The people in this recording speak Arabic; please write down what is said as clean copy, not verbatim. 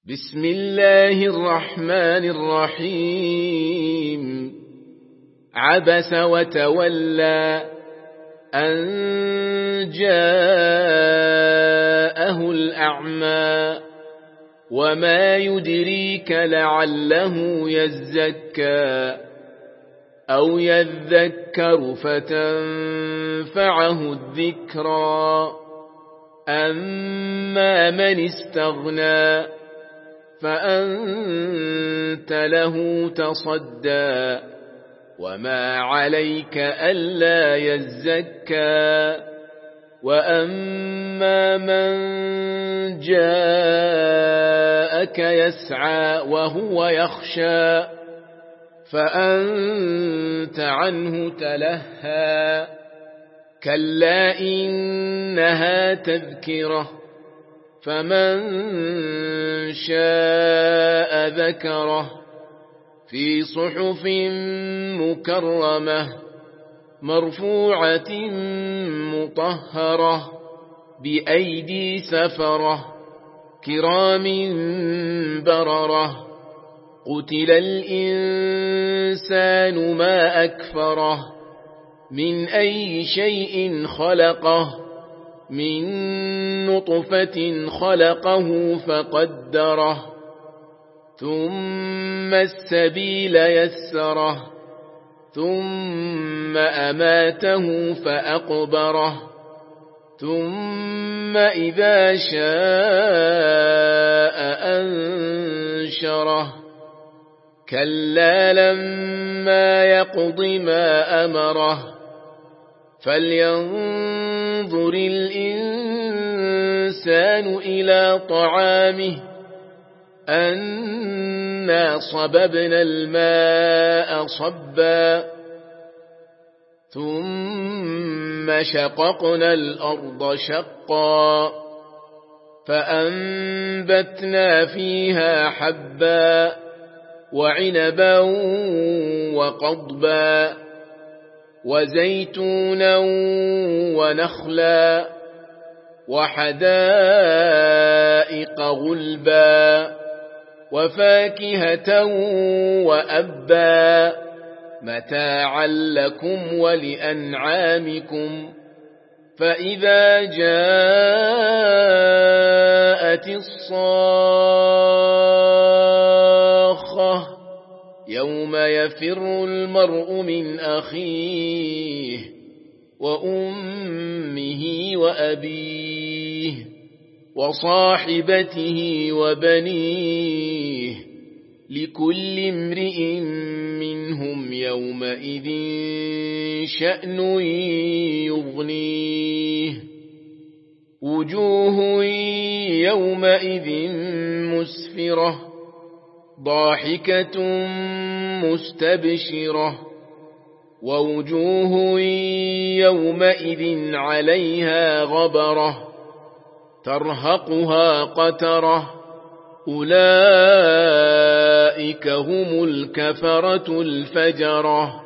بسم الله الرحمن الرحيم. عبس وتولى أن جاءه الأعمى وما يدريك لعله يزكى أو يذكر فتنفعه الذكرى أما من استغنى فأنت له تصدى وما عليك ألا يزكى وأما من جاءك يسعى وهو يخشى فأنت عنه تلهى كلا إنها تذكرة فمن شاء ذكره في صحف مكرمة مرفوعة مطهرة بأيدي سفرة كرام بررة قتل الإنسان ما أكفره من أي شيء خلقه من نطفة خلقه فقدره ثم السبيل يسره ثم أماته فأقبره ثم إذا شاء أنشره كلا لما يقض ما أمره فلينظر الإنسان إلى طعامه أنا صببنا الماء صبا ثم شققنا الأرض شقا فأنبتنا فيها حبا وعنبا وقضبا وزيتونا ونخلا وحدائق غلبا وفاكهة وأبا متاعا لكم ولأنعامكم فإذا جاءت الصاخة يوم يفر المرء من أخيه وأمه وأبيه وصاحبته وبنيه لكل امرئ منهم يومئذ شأن يغنيه وجوه يومئذ مسفرة ضاحكة مستبشرة ووجوه يومئذ عليها غبرة ترهقها قترة أولئك هم الكفرة الفجرة.